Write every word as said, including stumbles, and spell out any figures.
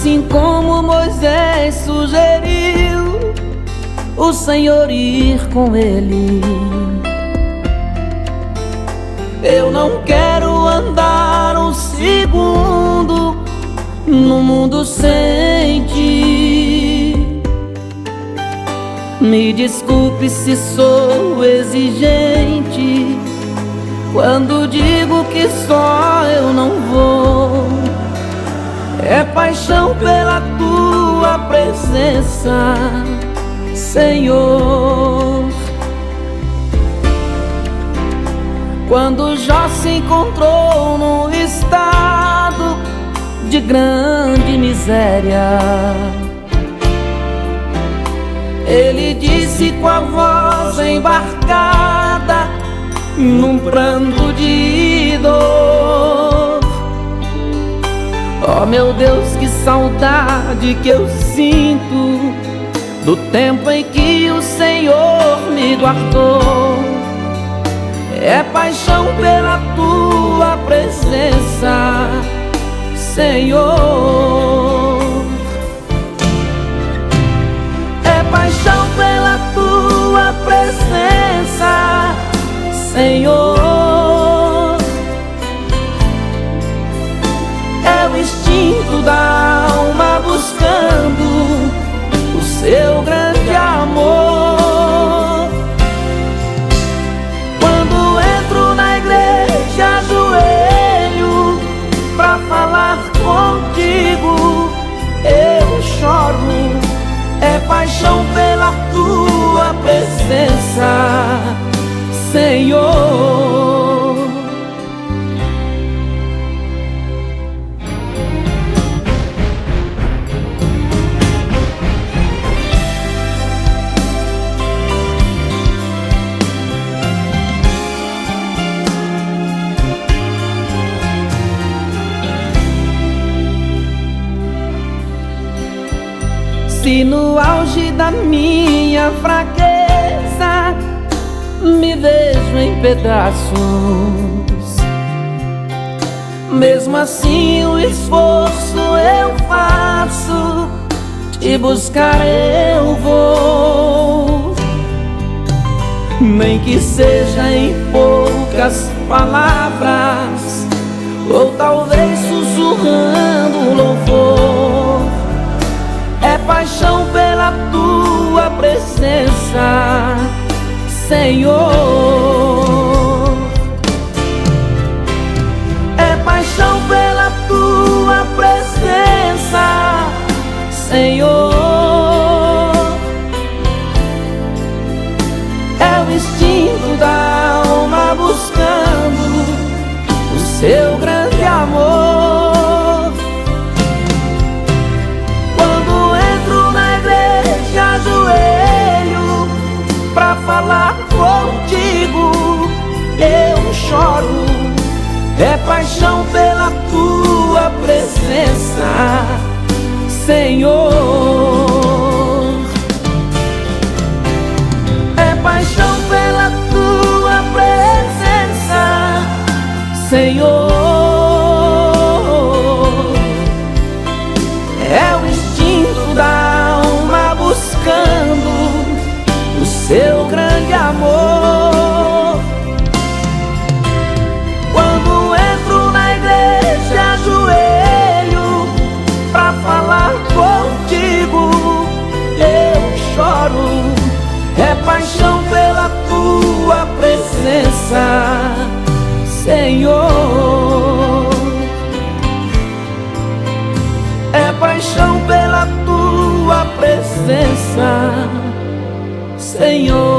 assim como Moisés sugeriu o Senhor ir com ele. Eu não quero andar um segundo no mundo sem ti. Me desculpe se sou exigente quando digo que só eu não vou. É paixão pela tua presença, Senhor. Quando Jó se encontrou num estado de grande miséria, ele disse com a voz embarcada num pranto de dor: oh meu Deus, que saudade que eu sinto do tempo em que o Senhor me guardou. É paixão pela tua presença, Senhor. É paixão pela tua presença, Senhor. É o instinto da alma buscando o seu grande amor. Quando entro na igreja, ajoelho pra falar contigo, eu choro. É paixão pela tua presença, Senhor. Se no auge da minha fraqueza me vejo em pedaços, mesmo assim o esforço eu faço, te buscar eu vou. Nem que seja em poucas palavras, ou talvez sussurrando um louvor. É paixão pela tua presença, Senhor. É paixão pela tua presença, Senhor. É o instinto da alma buscando o seu grande amor. Ajoelho pra falar contigo, eu choro. É paixão pela tua presença, Senhor. É paixão pela tua presença, Senhor. É o instinto da alma buscando o seu grande amor. Quando entro na igreja, ajoelho pra falar contigo, eu choro. É paixão pela tua presença, Senhor. É paixão pela tua presença, Senhor.